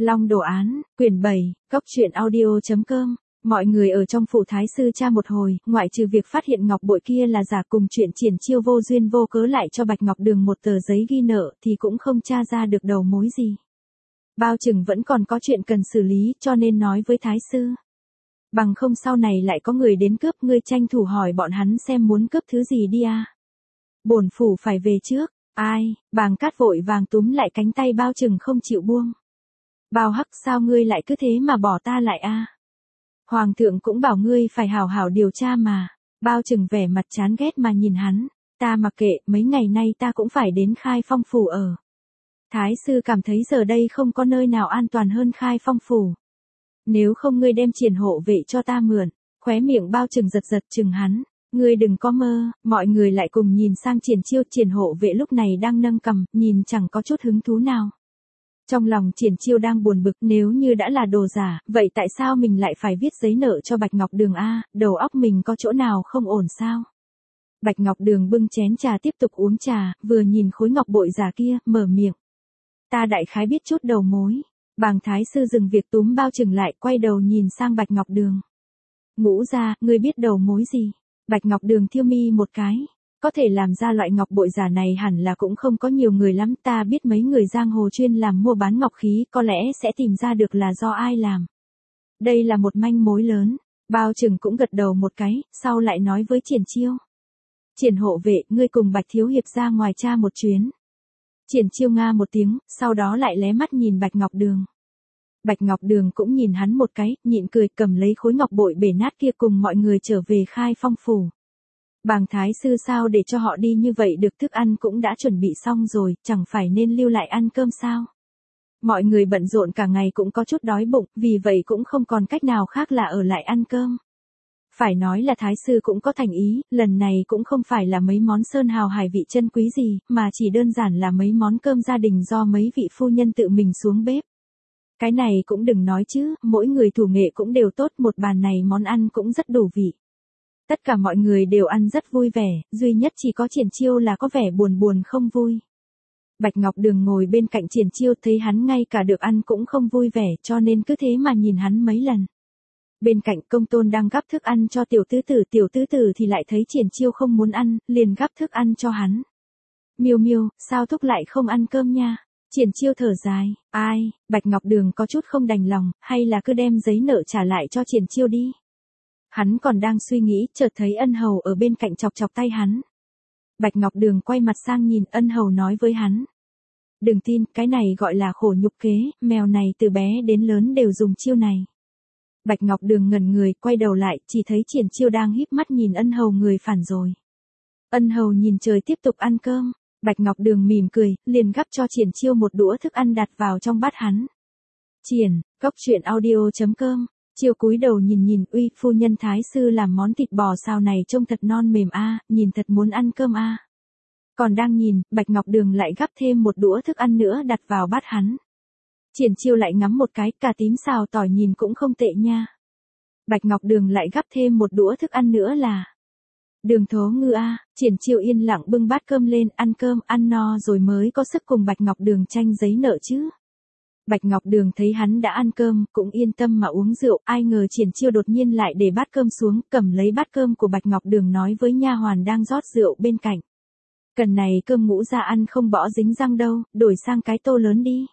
Long đồ án, quyển 7, góc truyện audio.com. Mọi người ở trong phủ thái sư tra một hồi, ngoại trừ việc phát hiện ngọc bội kia là giả cùng chuyện triển chiêu vô duyên vô cớ lại cho Bạch Ngọc Đường một tờ giấy ghi nợ thì cũng không tra ra được đầu mối gì. Bao chừng vẫn còn có chuyện cần xử lý cho nên nói với thái sư. Bằng không sau này lại có người đến cướp, ngươi tranh thủ hỏi bọn hắn xem muốn cướp thứ gì đi à. Bổn phủ phải về trước. Ai, Bàng Cát vội vàng túm lại cánh tay Bao Trừng không chịu buông. Bao Hắc, sao ngươi lại cứ thế mà bỏ ta lại a? Hoàng thượng cũng bảo ngươi phải hảo hảo điều tra mà. Bao Trừng vẻ mặt chán ghét mà nhìn hắn. Ta mặc kệ, mấy ngày nay ta cũng phải đến Khai Phong phủ ở. Thái sư cảm thấy giờ đây không có nơi nào an toàn hơn Khai Phong phủ. Nếu không ngươi đem Triển hộ vệ cho ta mượn. Khóe miệng Bao Trừng giật giật chừng hắn. Ngươi đừng có mơ. Mọi người lại cùng nhìn sang Triển Chiêu. Triển hộ vệ lúc này đang nâng cằm, nhìn chẳng có chút hứng thú nào. Trong lòng Triển Chiêu đang buồn bực, nếu như đã là đồ giả, vậy tại sao mình lại phải viết giấy nợ cho Bạch Ngọc Đường a? Đầu óc mình có chỗ nào không ổn sao? Bạch Ngọc Đường bưng chén trà tiếp tục uống trà, vừa nhìn khối ngọc bội giả kia, mở miệng. Ta đại khái biết chút đầu mối. Bàng thái sư dừng việc túm Bao Trừng lại, quay đầu nhìn sang Bạch Ngọc Đường. Ngũ gia, ngươi biết đầu mối gì? Bạch Ngọc Đường thiêu mi một cái. Có thể làm ra loại ngọc bội giả này hẳn là cũng không có nhiều người lắm, ta biết mấy người giang hồ chuyên làm mua bán ngọc khí, có lẽ sẽ tìm ra được là do ai làm. Đây là một manh mối lớn. Bao Trừng cũng gật đầu một cái, sau lại nói với Triển Chiêu. Triển hộ vệ, ngươi cùng Bạch thiếu hiệp ra ngoài tra một chuyến. Triển Chiêu nga một tiếng, sau đó lại lé mắt nhìn Bạch Ngọc Đường. Bạch Ngọc Đường cũng nhìn hắn một cái, nhịn cười, cầm lấy khối ngọc bội bể nát kia cùng mọi người trở về Khai Phong phủ. Bàng thái sư sao để cho họ đi như vậy được, thức ăn cũng đã chuẩn bị xong rồi, chẳng phải nên lưu lại ăn cơm sao? Mọi người bận rộn cả ngày cũng có chút đói bụng, vì vậy cũng không còn cách nào khác là ở lại ăn cơm. Phải nói là thái sư cũng có thành ý, lần này cũng không phải là mấy món sơn hào hải vị chân quý gì, mà chỉ đơn giản là mấy món cơm gia đình do mấy vị phu nhân tự mình xuống bếp. Cái này cũng đừng nói chứ, mỗi người thủ nghệ cũng đều tốt, một bàn này món ăn cũng rất đủ vị. Tất cả mọi người đều ăn rất vui vẻ, duy nhất chỉ có Triển Chiêu là có vẻ buồn buồn không vui. Bạch Ngọc Đường ngồi bên cạnh Triển Chiêu thấy hắn ngay cả được ăn cũng không vui vẻ cho nên cứ thế mà nhìn hắn mấy lần. Bên cạnh Công Tôn đang gắp thức ăn cho tiểu tứ tử thì lại thấy Triển Chiêu không muốn ăn, liền gắp thức ăn cho hắn. Miêu Miêu, sao thúc lại không ăn cơm nha? Triển Chiêu thở dài, ai, Bạch Ngọc Đường có chút không đành lòng, hay là cứ đem giấy nợ trả lại cho Triển Chiêu đi. Hắn còn đang suy nghĩ, chợt thấy Ân Hầu ở bên cạnh chọc chọc tay hắn. Bạch Ngọc Đường quay mặt sang nhìn, Ân Hầu nói với hắn. Đừng tin, cái này gọi là khổ nhục kế, mèo này từ bé đến lớn đều dùng chiêu này. Bạch Ngọc Đường ngẩn người, quay đầu lại, chỉ thấy Triển Chiêu đang híp mắt nhìn Ân Hầu người phản rồi. Ân Hầu nhìn trời tiếp tục ăn cơm. Bạch Ngọc Đường mỉm cười, liền gắp cho Triển Chiêu một đũa thức ăn đặt vào trong bát hắn. Triển, góc truyện audio.com. Chiêu cúi đầu nhìn, uy, phu nhân thái sư làm món thịt bò xào này trông thật non mềm a, nhìn thật muốn ăn cơm a. Còn đang nhìn, Bạch Ngọc Đường lại gắp thêm một đũa thức ăn nữa đặt vào bát hắn. Triển Chiêu lại ngắm một cái, cà tím xào tỏi nhìn cũng không tệ nha. Bạch Ngọc Đường lại gắp thêm một đũa thức ăn nữa là đường thố ngư a. Triển Chiêu yên lặng bưng bát cơm lên, ăn cơm, ăn no rồi mới có sức cùng Bạch Ngọc Đường tranh giấy nợ chứ. Bạch Ngọc Đường thấy hắn đã ăn cơm, cũng yên tâm mà uống rượu, ai ngờ Triển Chiêu đột nhiên lại để bát cơm xuống, cầm lấy bát cơm của Bạch Ngọc Đường nói với nha hoàn đang rót rượu bên cạnh. Cần này cơm Ngũ gia ăn không bỏ dính răng đâu, đổi sang cái tô lớn đi.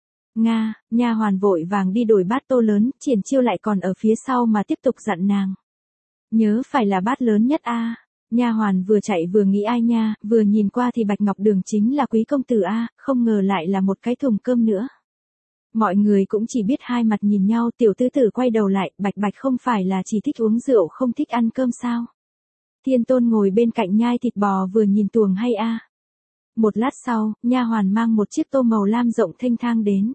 Nga, nha hoàn vội vàng đi đổi bát tô lớn, Triển Chiêu lại còn ở phía sau mà tiếp tục dặn nàng. Nhớ phải là bát lớn nhất a. Nha hoàn vừa chạy vừa nghĩ ai nha, vừa nhìn qua thì Bạch Ngọc Đường chính là quý công tử a, không ngờ lại là một cái thùng cơm nữa. Mọi người cũng chỉ biết hai mặt nhìn nhau, tiểu tứ tử quay đầu lại, Bạch không phải là chỉ thích uống rượu không thích ăn cơm sao? Thiên Tôn ngồi bên cạnh nhai thịt bò vừa nhìn tuồng hay a. Một lát sau, nha hoàn mang một chiếc tô màu lam rộng thênh thang đến.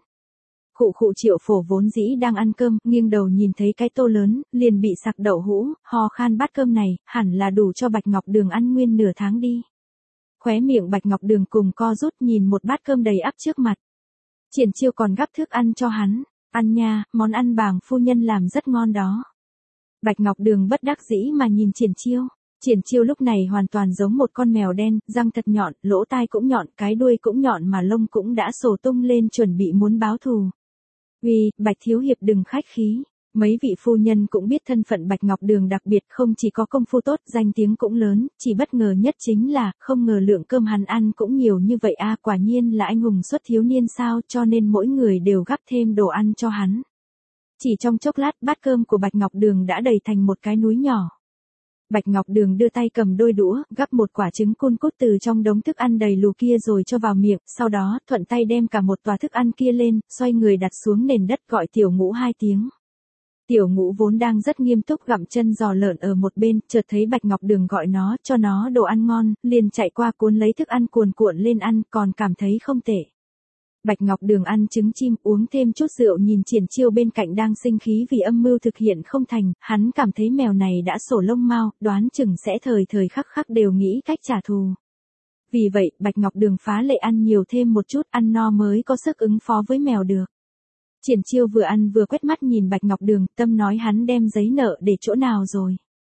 Khụ Triệu Phổ vốn dĩ đang ăn cơm, nghiêng đầu nhìn thấy cái tô lớn, liền bị sặc đậu hũ, ho khan bát cơm này, hẳn là đủ cho Bạch Ngọc Đường ăn nguyên nửa tháng đi. Khóe miệng Bạch Ngọc Đường cùng co rút nhìn một bát cơm đầy ắp trước mặt. Triển Chiêu còn gắp thức ăn cho hắn, ăn nha, món ăn Bàng phu nhân làm rất ngon đó. Bạch Ngọc Đường bất đắc dĩ mà nhìn Triển Chiêu. Triển Chiêu lúc này hoàn toàn giống một con mèo đen, răng thật nhọn, lỗ tai cũng nhọn, cái đuôi cũng nhọn mà lông cũng đã xổ tung lên chuẩn bị muốn báo thù. Uy, Bạch thiếu hiệp đừng khách khí. Mấy vị phu nhân cũng biết thân phận Bạch Ngọc Đường đặc biệt, không chỉ có công phu tốt, danh tiếng cũng lớn, chỉ bất ngờ nhất chính là, không ngờ lượng cơm hắn ăn cũng nhiều như vậy a, quả nhiên là anh hùng xuất thiếu niên sao, cho nên mỗi người đều gắp thêm đồ ăn cho hắn. Chỉ trong chốc lát, bát cơm của Bạch Ngọc Đường đã đầy thành một cái núi nhỏ. Bạch Ngọc Đường đưa tay cầm đôi đũa, gắp một quả trứng cun cút từ trong đống thức ăn đầy lù kia rồi cho vào miệng, sau đó, thuận tay đem cả một tòa thức ăn kia lên, xoay người đặt xuống nền đất gọi Tiểu Ngũ 2 tiếng. Tiểu Ngũ vốn đang rất nghiêm túc gặm chân giò lợn ở một bên, chợt thấy Bạch Ngọc Đường gọi nó, cho nó đồ ăn ngon, liền chạy qua cuốn lấy thức ăn cuồn cuộn lên ăn, còn cảm thấy không tệ. Bạch Ngọc Đường ăn trứng chim, uống thêm chút rượu, nhìn Triển Chiêu bên cạnh đang sinh khí vì âm mưu thực hiện không thành, hắn cảm thấy mèo này đã sổ lông mao, đoán chừng sẽ thời thời khắc khắc đều nghĩ cách trả thù. Vì vậy, Bạch Ngọc Đường phá lệ ăn nhiều thêm một chút, ăn no mới có sức ứng phó với mèo được. Triển Chiêu vừa ăn vừa quét mắt nhìn Bạch Ngọc Đường, tâm nói hắn đem giấy nợ để chỗ nào rồi.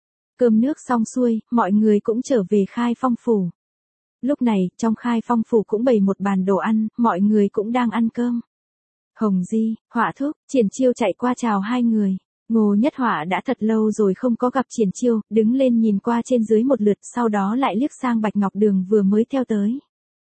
Cơm nước xong xuôi, mọi người cũng trở về Khai Phong phủ. Lúc này, trong Khai Phong phủ cũng bày một bàn đồ ăn, mọi người cũng đang ăn cơm. Hồng Di, Họa Thúc, Triển Chiêu chạy qua chào hai người. Ngô Nhất Họa đã thật lâu rồi không có gặp Triển Chiêu, đứng lên nhìn qua trên dưới một lượt, sau đó lại liếc sang Bạch Ngọc Đường vừa mới theo tới.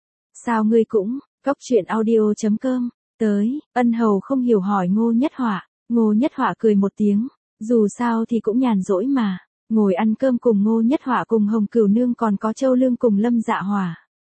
Sao ngươi cũng, Cốc Truyện Audio.com, tới, Ân Hầu không hiểu hỏi Ngô Nhất Họa. Ngô Nhất Họa cười một tiếng, dù sao thì cũng nhàn rỗi mà. Ngồi ăn cơm cùng Ngô Nhất Họa cùng Hồng Cửu Nương còn có Châu Lương cùng Lâm Dạ Hỏa.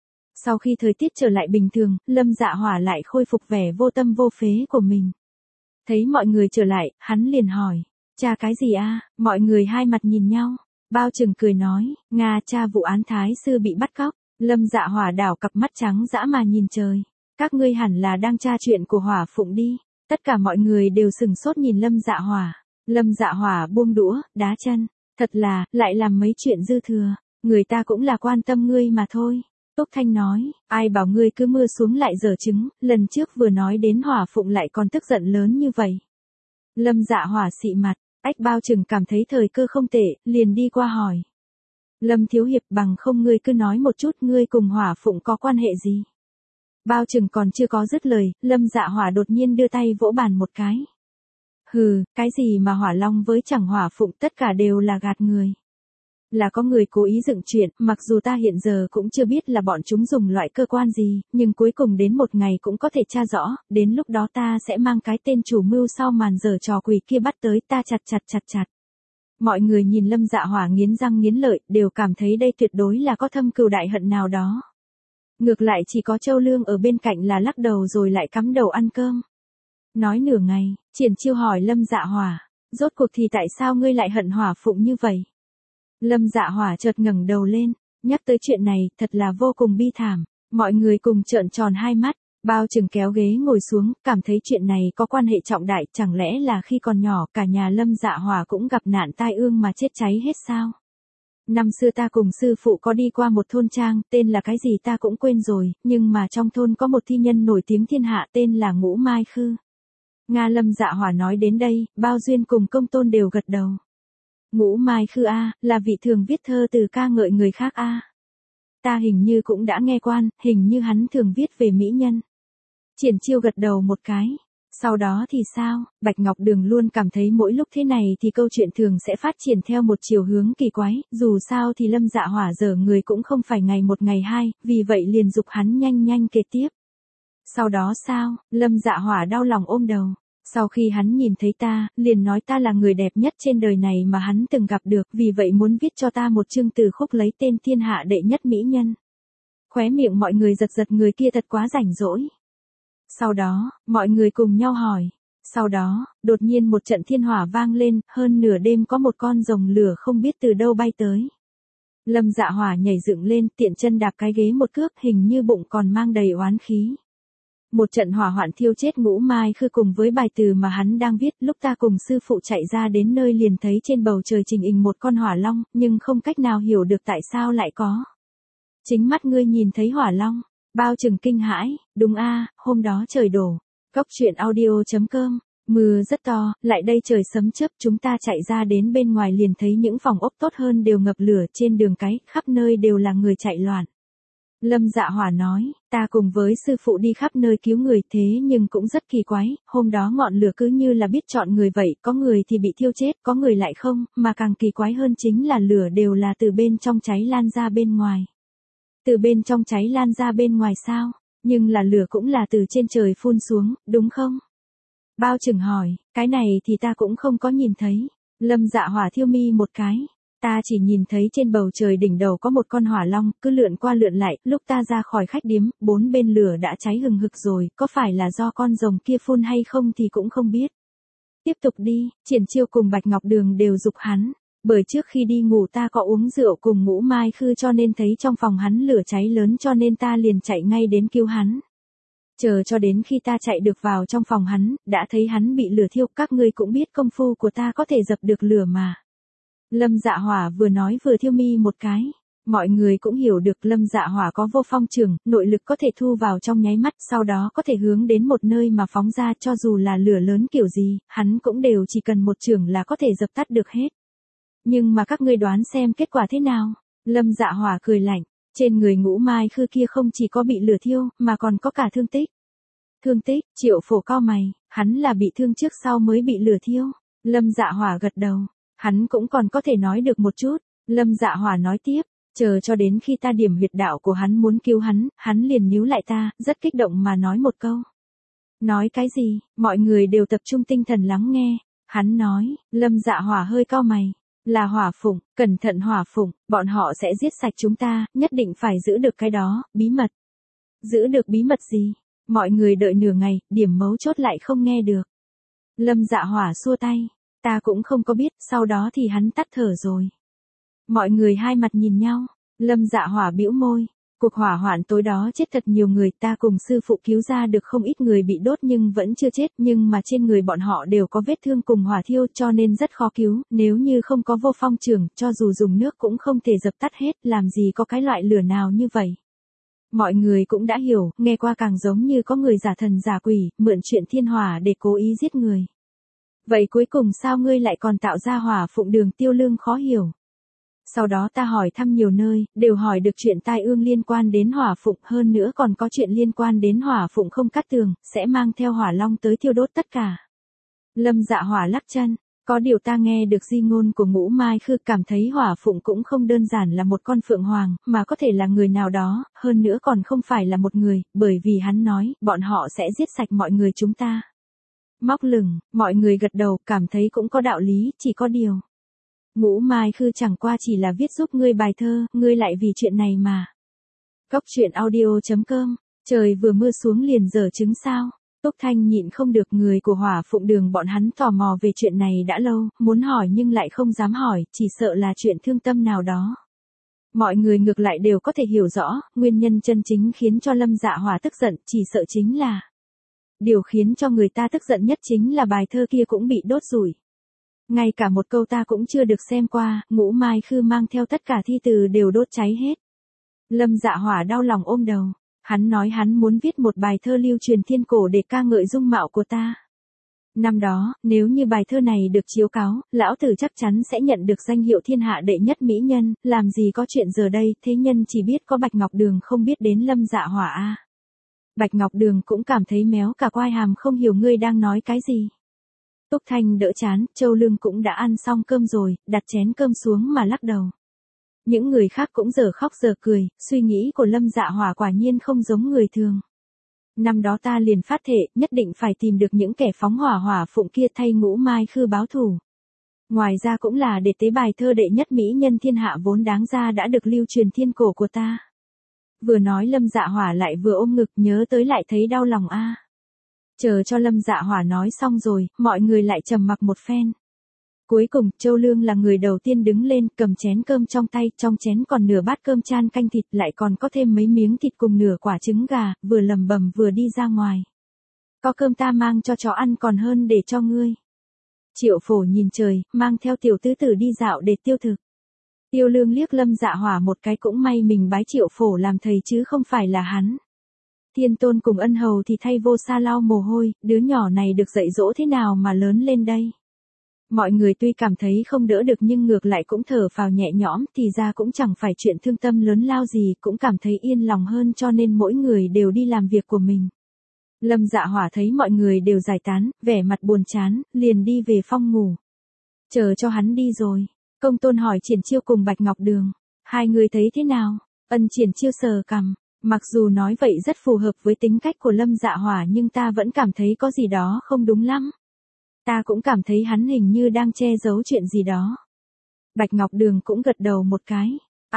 Sau khi thời tiết trở lại bình thường, Lâm Dạ Hỏa lại khôi phục vẻ vô tâm vô phế của mình. Thấy mọi người trở lại, hắn liền hỏi, cha cái gì a? Mọi người hai mặt nhìn nhau. Bao Trừng cười nói, Nga cha vụ án thái sư bị bắt cóc. Lâm Dạ Hỏa đảo cặp mắt trắng dã mà nhìn trời. Các ngươi hẳn là đang tra chuyện của Hỏa Phụng đi. Tất cả mọi người đều sừng sốt nhìn Lâm Dạ Hỏa. Lâm Dạ Hỏa buông đũa, đá chân. Thật là, lại làm mấy chuyện dư thừa. Người ta cũng là quan tâm ngươi mà thôi. Túc Thanh nói, ai bảo ngươi cứ mưa xuống lại giở trứng, lần trước vừa nói đến Hỏa Phụng lại còn tức giận lớn như vậy. Lâm Dạ Hỏa xị mặt, Ách Bao Trừng cảm thấy thời cơ không tệ, liền đi qua hỏi. Lâm thiếu hiệp, bằng không ngươi cứ nói một chút ngươi cùng Hỏa Phụng có quan hệ gì. Bao Trừng còn chưa có dứt lời, Lâm Dạ Hỏa đột nhiên đưa tay vỗ bàn một cái. Hừ, cái gì mà Hỏa Long với chẳng Hỏa Phụng, tất cả đều là gạt người. Là có người cố ý dựng chuyện, mặc dù ta hiện giờ cũng chưa biết là bọn chúng dùng loại cơ quan gì, nhưng cuối cùng đến một ngày cũng có thể tra rõ, đến lúc đó ta sẽ mang cái tên chủ mưu sau màn giở trò quỷ kia bắt tới, ta chặt. Mọi người nhìn Lâm Dạ Hỏa nghiến răng nghiến lợi, đều cảm thấy đây tuyệt đối là có thâm cừu đại hận nào đó. Ngược lại chỉ có Châu Lương ở bên cạnh là lắc đầu rồi lại cắm đầu ăn cơm. Nói nửa ngày, Triển Chiêu hỏi Lâm Dạ Hỏa, rốt cuộc thì tại sao ngươi lại hận Hỏa Phụng như vậy? Lâm Dạ Hỏa chợt ngẩng đầu lên, nhắc tới chuyện này, thật là vô cùng bi thảm. Mọi người cùng trợn tròn hai mắt, Bao Trừng kéo ghế ngồi xuống, cảm thấy chuyện này có quan hệ trọng đại, chẳng lẽ là khi còn nhỏ cả nhà Lâm Dạ Hỏa cũng gặp nạn tai ương mà chết cháy hết sao? Năm xưa ta cùng sư phụ có đi qua một thôn trang, tên là cái gì ta cũng quên rồi, nhưng mà trong thôn có một thi nhân nổi tiếng thiên hạ tên là Ngũ Mai Khư. Nga. Lâm Dạ Hỏa nói đến đây, Bao Duyên cùng Công Tôn đều gật đầu. Ngũ Mai Khư a, là vị thường viết thơ từ ca ngợi người khác a. Ta hình như cũng đã nghe quan, hình như hắn thường viết về mỹ nhân. Triển Chiêu gật đầu một cái. Sau đó thì sao? Bạch Ngọc Đường luôn cảm thấy mỗi lúc thế này thì câu chuyện thường sẽ phát triển theo một chiều hướng kỳ quái, dù sao thì Lâm Dạ Hỏa dở người cũng không phải ngày một ngày hai, vì vậy liền giục hắn nhanh kể tiếp. Sau đó sao? Lâm Dạ Hỏa đau lòng ôm đầu. Sau khi hắn nhìn thấy ta, liền nói ta là người đẹp nhất trên đời này mà hắn từng gặp được, vì vậy muốn viết cho ta một chương từ khúc lấy tên thiên hạ đệ nhất mỹ nhân. Khóe miệng mọi người giật người kia thật quá rảnh rỗi. Sau đó, mọi người cùng nhau hỏi. Sau đó, đột nhiên một trận thiên hỏa vang lên, hơn nửa đêm có một con rồng lửa không biết từ đâu bay tới. Lâm Dạ Hỏa nhảy dựng lên, tiện chân đạp cái ghế một cước, hình như bụng còn mang đầy oán khí. Một trận hỏa hoạn thiêu chết Ngũ Mai Khư cùng với bài từ mà hắn đang viết, lúc ta cùng sư phụ chạy ra đến nơi liền thấy trên bầu trời trình hình một con hỏa long, nhưng không cách nào hiểu được tại sao lại có. Chính mắt ngươi nhìn thấy hỏa long. Bao Trừng kinh hãi, đúng a, hôm đó trời đổ. Cốc Truyện Audio.com, mưa rất to, lại đây trời sấm chớp, chúng ta chạy ra đến bên ngoài liền thấy những phòng ốc tốt hơn đều ngập lửa, trên đường cái, khắp nơi đều là người chạy loạn. Lâm Dạ Hỏa nói, ta cùng với sư phụ đi khắp nơi cứu người thế nhưng cũng rất kỳ quái, hôm đó ngọn lửa cứ như là biết chọn người vậy, có người thì bị thiêu chết, có người lại không, mà càng kỳ quái hơn chính là lửa đều là từ bên trong cháy lan ra bên ngoài. Từ bên trong cháy lan ra bên ngoài sao? Nhưng là lửa cũng là từ trên trời phun xuống, đúng không? Bao Trừng hỏi, cái này thì ta cũng không có nhìn thấy. Lâm Dạ Hỏa thiêu mi một cái. Ta chỉ nhìn thấy trên bầu trời đỉnh đầu có một con hỏa long, cứ lượn qua lượn lại, lúc ta ra khỏi khách điếm, bốn bên lửa đã cháy hừng hực rồi, có phải là do con rồng kia phun hay không thì cũng không biết. Tiếp tục đi, Triển Chiêu cùng Bạch Ngọc Đường đều giục hắn. Bởi trước khi đi ngủ ta có uống rượu cùng Ngũ Mai Khư cho nên thấy trong phòng hắn lửa cháy lớn cho nên ta liền chạy ngay đến cứu hắn. Chờ cho đến khi ta chạy được vào trong phòng hắn, đã thấy hắn bị lửa thiêu, các ngươi cũng biết công phu của ta có thể dập được lửa mà. Lâm Dạ Hỏa vừa nói vừa thiêu mi một cái. Mọi người cũng hiểu được Lâm Dạ Hỏa có vô phong trường, nội lực có thể thu vào trong nháy mắt, sau đó có thể hướng đến một nơi mà phóng ra, cho dù là lửa lớn kiểu gì, hắn cũng đều chỉ cần một chưởng là có thể dập tắt được hết. Nhưng mà các ngươi đoán xem kết quả thế nào? Lâm Dạ Hỏa cười lạnh, trên người Ngũ Mai Khư kia không chỉ có bị lửa thiêu, mà còn có cả thương tích. Thương tích? Triệu Phổ cau mày, hắn là bị thương trước sau mới bị lửa thiêu. Lâm Dạ Hỏa gật đầu, hắn cũng còn có thể nói được một chút. Lâm Dạ Hỏa nói tiếp, chờ cho đến khi ta điểm huyệt đạo của hắn muốn cứu hắn, hắn liền níu lại ta, rất kích động mà nói một câu. Nói cái gì? Mọi người đều tập trung tinh thần lắng nghe. Hắn nói, Lâm Dạ Hỏa hơi cau mày. Là Hỏa Phụng, cẩn thận Hỏa Phụng, bọn họ sẽ giết sạch chúng ta, nhất định phải giữ được cái đó, bí mật. Giữ được bí mật gì? Mọi người đợi nửa ngày, điểm mấu chốt lại không nghe được. Lâm Dạ Hỏa xua tay, ta cũng không có biết, sau đó thì hắn tắt thở rồi. Mọi người hai mặt nhìn nhau, Lâm Dạ Hỏa bĩu môi. Cuộc hỏa hoạn tối đó chết thật nhiều người, ta cùng sư phụ cứu ra được không ít người bị đốt nhưng vẫn chưa chết, nhưng mà trên người bọn họ đều có vết thương cùng hỏa thiêu cho nên rất khó cứu, nếu như không có vô phong trường, cho dù dùng nước cũng không thể dập tắt hết, làm gì có cái loại lửa nào như vậy. Mọi người cũng đã hiểu, nghe qua càng giống như có người giả thần giả quỷ, mượn chuyện thiên hỏa để cố ý giết người. Vậy cuối cùng sao ngươi lại còn tạo ra Hỏa Phụng Đường Tiêu Lương khó hiểu. Sau đó ta hỏi thăm nhiều nơi, đều hỏi được chuyện tai ương liên quan đến Hỏa Phụng, hơn nữa còn có chuyện liên quan đến Hỏa Phụng không cắt tường, sẽ mang theo hỏa long tới thiêu đốt tất cả. Lâm Dạ Hỏa lắc chân, có điều ta nghe được di ngôn của Ngũ Mai Khư, cảm thấy Hỏa Phụng cũng không đơn giản là một con phượng hoàng, mà có thể là người nào đó, hơn nữa còn không phải là một người, bởi vì hắn nói, bọn họ sẽ giết sạch mọi người chúng ta. Móc lửng, mọi người gật đầu, cảm thấy cũng có đạo lý, chỉ có điều. Ngũ Mai Khư chẳng qua chỉ là viết giúp ngươi bài thơ, ngươi lại vì chuyện này mà. Góc truyện audio.com, trời vừa mưa xuống liền dở trứng sao. Túc Thanh nhịn không được, người của Hỏa Phụng Đường bọn hắn tò mò về chuyện này đã lâu, muốn hỏi nhưng lại không dám hỏi, chỉ sợ là chuyện thương tâm nào đó. Mọi người ngược lại đều có thể hiểu rõ, nguyên nhân chân chính khiến cho Lâm Dạ Hỏa tức giận, chỉ sợ chính là. Điều khiến cho người ta tức giận nhất chính là bài thơ kia cũng bị đốt rủi. Ngay cả một câu ta cũng chưa được xem qua, Ngũ Mai Khư mang theo tất cả thi từ đều đốt cháy hết. Lâm Dạ Hỏa đau lòng ôm đầu. Hắn nói hắn muốn viết một bài thơ lưu truyền thiên cổ để ca ngợi dung mạo của ta. Năm đó, nếu như bài thơ này được chiếu cáo, lão tử chắc chắn sẽ nhận được danh hiệu thiên hạ đệ nhất mỹ nhân, làm gì có chuyện giờ đây, thế nhân chỉ biết có Bạch Ngọc Đường không biết đến Lâm Dạ Hỏa a. Bạch Ngọc Đường cũng cảm thấy méo cả quai hàm, không hiểu ngươi đang nói cái gì. Túc Thanh đỡ chán, Châu Lương cũng đã ăn xong cơm rồi, đặt chén cơm xuống mà lắc đầu. Những người khác cũng giờ khóc giờ cười, suy nghĩ của Lâm Dạ Hỏa quả nhiên không giống người thường. Năm đó ta liền phát thệ, nhất định phải tìm được những kẻ phóng Hỏa Phụng kia thay Ngũ Mai Khư báo thù. Ngoài ra cũng là để tế bài thơ đệ nhất mỹ nhân thiên hạ vốn đáng ra đã được lưu truyền thiên cổ của ta. Vừa nói Lâm Dạ Hỏa lại vừa ôm ngực, nhớ tới lại thấy đau lòng a. Chờ cho Lâm Dạ Hỏa nói xong rồi, mọi người lại trầm mặc một phen. Cuối cùng, Châu Lương là người đầu tiên đứng lên, cầm chén cơm trong tay, trong chén còn nửa bát cơm chan canh thịt, lại còn có thêm mấy miếng thịt cùng nửa quả trứng gà, vừa lầm bầm vừa đi ra ngoài. Có cơm ta mang cho chó ăn còn hơn để cho ngươi. Triệu Phổ nhìn trời, mang theo tiểu tứ tử đi dạo để tiêu thực. Tiêu Lương liếc Lâm Dạ Hỏa một cái, cũng may mình bái Triệu Phổ làm thầy chứ không phải là hắn. Thiên Tôn cùng Ân Hầu thì thay Vô Sa lau mồ hôi, đứa nhỏ này được dạy dỗ thế nào mà lớn lên đây. Mọi người tuy cảm thấy không đỡ được nhưng ngược lại cũng thở phào nhẹ nhõm, thì ra cũng chẳng phải chuyện thương tâm lớn lao gì, cũng cảm thấy yên lòng hơn cho nên mỗi người đều đi làm việc của mình. Lâm Dạ Hỏa thấy mọi người đều giải tán, vẻ mặt buồn chán, liền đi về phòng ngủ. Chờ cho hắn đi rồi, Công Tôn hỏi Triển Chiêu cùng Bạch Ngọc Đường, hai người thấy thế nào? Triển Chiêu sờ cằm, mặc dù nói vậy rất phù hợp với tính cách của Lâm Dạ Hỏa nhưng ta vẫn cảm thấy có gì đó không đúng lắm. Ta cũng cảm thấy hắn hình như đang che giấu chuyện gì đó. Bạch Ngọc Đường cũng gật đầu một cái.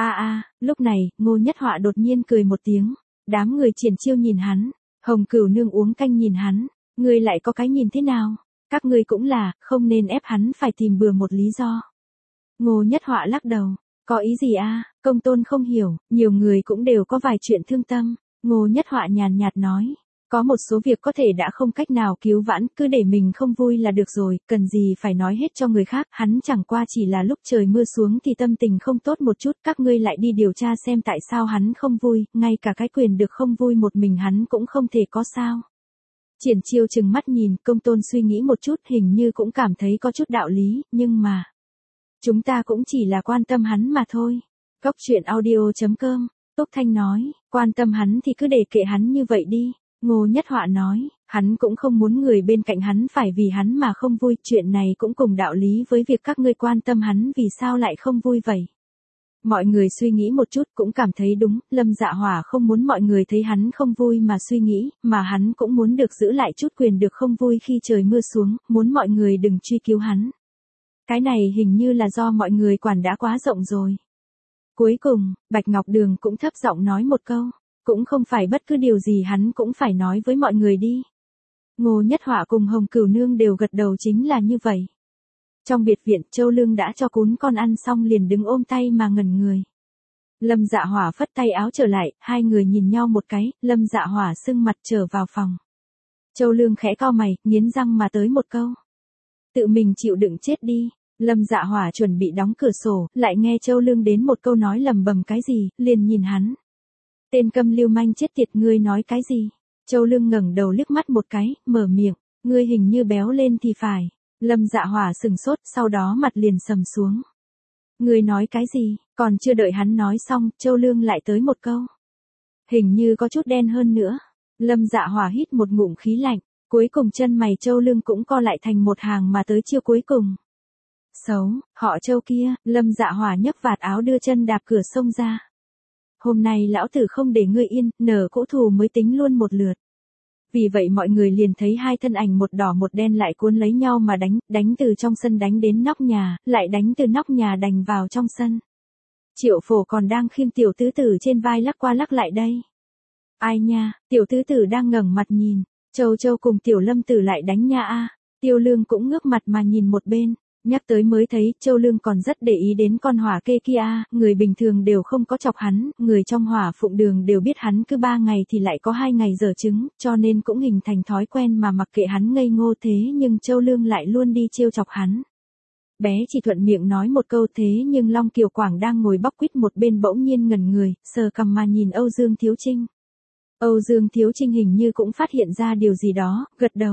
Lúc này, Ngô Nhất Họa đột nhiên cười một tiếng. Đám người Triển Chiêu nhìn hắn. Hồng Cửu Nương uống canh nhìn hắn. Ngươi lại có cái nhìn thế nào? Các ngươi cũng là, không nên ép hắn phải tìm bừa một lý do. Ngô Nhất Họa lắc đầu. Có ý gì Công Tôn không hiểu, nhiều người cũng đều có vài chuyện thương tâm. Ngô Nhất Họa nhàn nhạt nói. Có một số việc có thể đã không cách nào cứu vãn, cứ để mình không vui là được rồi, cần gì phải nói hết cho người khác, hắn chẳng qua chỉ là lúc trời mưa xuống thì tâm tình không tốt một chút, các ngươi lại đi điều tra xem tại sao hắn không vui, ngay cả cái quyền được không vui một mình hắn cũng không thể có sao. Triển Chiêu trừng mắt nhìn, Công Tôn suy nghĩ một chút, hình như cũng cảm thấy có chút đạo lý, nhưng mà chúng ta cũng chỉ là quan tâm hắn mà thôi. Góc truyện audio.com, Túc Thanh nói, quan tâm hắn thì cứ để kệ hắn như vậy đi. Ngô Nhất Họa nói, hắn cũng không muốn người bên cạnh hắn phải vì hắn mà không vui, chuyện này cũng cùng đạo lý với việc các ngươi quan tâm hắn vì sao lại không vui vậy. Mọi người suy nghĩ một chút cũng cảm thấy đúng, Lâm Dạ Hỏa không muốn mọi người thấy hắn không vui mà suy nghĩ, mà hắn cũng muốn được giữ lại chút quyền được không vui khi trời mưa xuống, muốn mọi người đừng truy cứu hắn. Cái này hình như là do mọi người quản đã quá rộng rồi. Cuối cùng, Bạch Ngọc Đường cũng thấp giọng nói một câu. Cũng không phải bất cứ điều gì hắn cũng phải nói với mọi người đi. Ngô Nhất Họa cùng Hồng Cửu Nương đều gật đầu chính là như vậy. Trong biệt viện, Châu Lương đã cho cún con ăn xong liền đứng ôm tay mà ngẩn người. Lâm Dạ Hỏa phất tay áo trở lại, hai người nhìn nhau một cái, Lâm Dạ Hỏa sưng mặt trở vào phòng. Châu Lương khẽ cau mày, nghiến răng mà tới một câu. Tự mình chịu đựng chết đi. Lâm Dạ Hỏa chuẩn bị đóng cửa sổ, lại nghe Châu Lương đến một câu nói lầm bầm cái gì, liền nhìn hắn. Tên câm lưu manh chết tiệt, ngươi nói cái gì? Châu Lương ngẩng đầu liếc mắt một cái, mở miệng, ngươi hình như béo lên thì phải. Lâm Dạ Hỏa sừng sốt, sau đó mặt liền sầm xuống. Ngươi nói cái gì? Còn chưa đợi hắn nói xong, Châu Lương lại tới một câu. Hình như có chút đen hơn nữa. Lâm Dạ Hỏa hít một ngụm khí lạnh, cuối cùng chân mày Châu Lương cũng co lại thành một hàng mà tới chiêu cuối cùng. Xấu, họ Châu kia, Lâm Dạ Hỏa nhấc vạt áo đưa chân đạp cửa xông ra. Hôm nay lão tử không để ngươi yên, nở cũ thù mới tính luôn một lượt. Vì vậy mọi người liền thấy hai thân ảnh một đỏ một đen lại cuốn lấy nhau mà đánh từ trong sân đánh đến nóc nhà, lại đánh từ nóc nhà đành vào trong sân. Triệu Phổ còn đang khiêng tiểu tứ tử trên vai lắc qua lắc lại đây. Ai nha, tiểu tứ tử đang ngẩng mặt nhìn, Châu Châu cùng tiểu Lâm tử lại đánh nha Tiêu Lương cũng ngước mặt mà nhìn một bên. Nhắc tới mới thấy, Châu Lương còn rất để ý đến con hỏa kê kia, người bình thường đều không có chọc hắn, người trong hỏa phụng đường đều biết hắn cứ 3 ngày thì lại có 2 ngày dở trứng, cho nên cũng hình thành thói quen mà mặc kệ hắn ngây ngô thế nhưng Châu Lương lại luôn đi trêu chọc hắn. Bé chỉ thuận miệng nói một câu thế nhưng Long Kiều Quảng đang ngồi bóc quýt một bên bỗng nhiên ngẩn người, sờ cằm mà nhìn Âu Dương Thiếu Trinh. Âu Dương Thiếu Trinh hình như cũng phát hiện ra điều gì đó, gật đầu.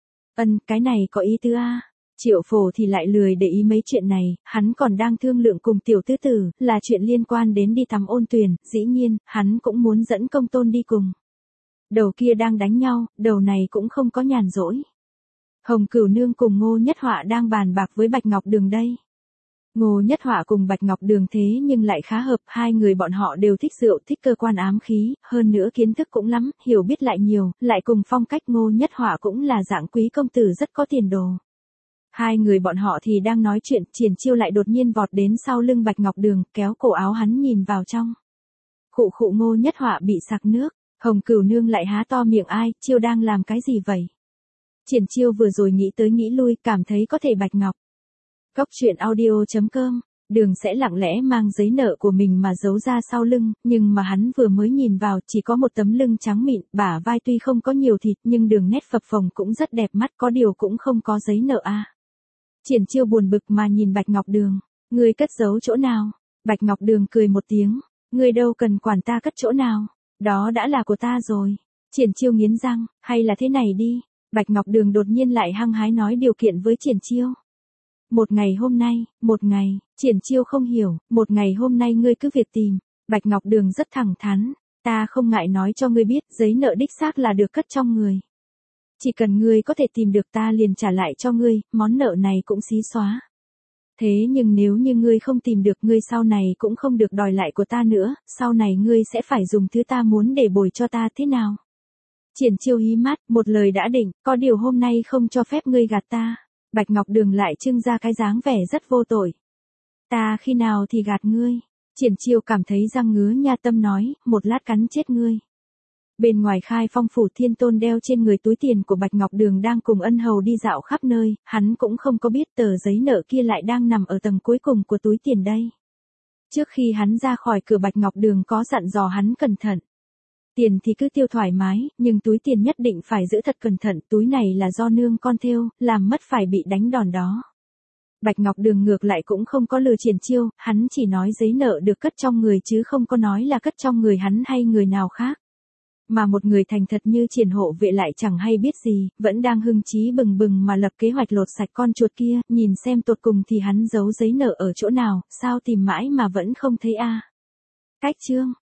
Cái này có ý tứ Triệu Phổ thì lại lười để ý mấy chuyện này, hắn còn đang thương lượng cùng tiểu tứ tử, là chuyện liên quan đến đi tắm Ôn Tuyền, dĩ nhiên, hắn cũng muốn dẫn Công Tôn đi cùng. Đầu kia đang đánh nhau, đầu này cũng không có nhàn rỗi. Hồng Cửu Nương cùng Ngô Nhất Họa đang bàn bạc với Bạch Ngọc Đường đây. Ngô Nhất Họa cùng Bạch Ngọc Đường thế nhưng lại khá hợp, hai người bọn họ đều thích rượu, thích cơ quan ám khí, hơn nữa kiến thức cũng lắm, hiểu biết lại nhiều, lại cùng phong cách. Ngô Nhất Họa cũng là dạng quý công tử rất có tiền đồ. Hai người bọn họ thì đang nói chuyện, Triển Chiêu lại đột nhiên vọt đến sau lưng Bạch Ngọc Đường, kéo cổ áo hắn nhìn vào trong. Khụ khụ, Ngô Nhất Họa bị sặc nước, Hồng Cửu Nương lại há to miệng, ai, Chiêu đang làm cái gì vậy? Triển Chiêu vừa rồi nghĩ tới nghĩ lui, cảm thấy có thể Bạch Ngọc. Góc truyện audio.com, Đường sẽ lặng lẽ mang giấy nợ của mình mà giấu ra sau lưng, nhưng mà hắn vừa mới nhìn vào chỉ có một tấm lưng trắng mịn, bả vai tuy không có nhiều thịt nhưng đường nét phập phồng cũng rất đẹp mắt, có điều cũng không có giấy nợ Triển Chiêu buồn bực mà nhìn Bạch Ngọc Đường, ngươi cất giấu chỗ nào? Bạch Ngọc Đường cười một tiếng, ngươi đâu cần quản ta cất chỗ nào, đó đã là của ta rồi. Triển Chiêu nghiến răng, hay là thế này đi, Bạch Ngọc Đường đột nhiên lại hăng hái nói điều kiện với Triển Chiêu. Một ngày hôm nay, một ngày, Triển Chiêu không hiểu, một ngày hôm nay ngươi cứ việc tìm. Bạch Ngọc Đường rất thẳng thắn, ta không ngại nói cho ngươi biết, giấy nợ đích xác là được cất trong người. Chỉ cần ngươi có thể tìm được ta liền trả lại cho ngươi, món nợ này cũng xí xóa. Thế nhưng nếu như ngươi không tìm được, ngươi sau này cũng không được đòi lại của ta nữa, sau này ngươi sẽ phải dùng thứ ta muốn để bồi cho ta thế nào? Triển Chiêu hí mắt, một lời đã định, có điều hôm nay không cho phép ngươi gạt ta. Bạch Ngọc Đường lại trưng ra cái dáng vẻ rất vô tội. Ta khi nào thì gạt ngươi? Triển Chiêu cảm thấy răng ngứa nha tâm nói, một lát cắn chết ngươi. Bên ngoài Khai Phong phủ Thiên Tôn đeo trên người túi tiền của Bạch Ngọc Đường đang cùng ân hầu đi dạo khắp nơi, hắn cũng không có biết tờ giấy nợ kia lại đang nằm ở tầng cuối cùng của túi tiền đây. Trước khi hắn ra khỏi cửa, Bạch Ngọc Đường có dặn dò hắn cẩn thận. Tiền thì cứ tiêu thoải mái, nhưng túi tiền nhất định phải giữ thật cẩn thận, túi này là do nương con thêu, làm mất phải bị đánh đòn đó. Bạch Ngọc Đường ngược lại cũng không có lừa Triển Chiêu, hắn chỉ nói giấy nợ được cất trong người chứ không có nói là cất trong người hắn hay người nào khác. Mà một người thành thật như Triển hộ vệ lại chẳng hay biết gì, vẫn đang hưng trí bừng bừng mà lập kế hoạch lột sạch con chuột kia, nhìn xem tột cùng thì hắn giấu giấy nợ ở chỗ nào, sao tìm mãi mà vẫn không thấy a. Cách chương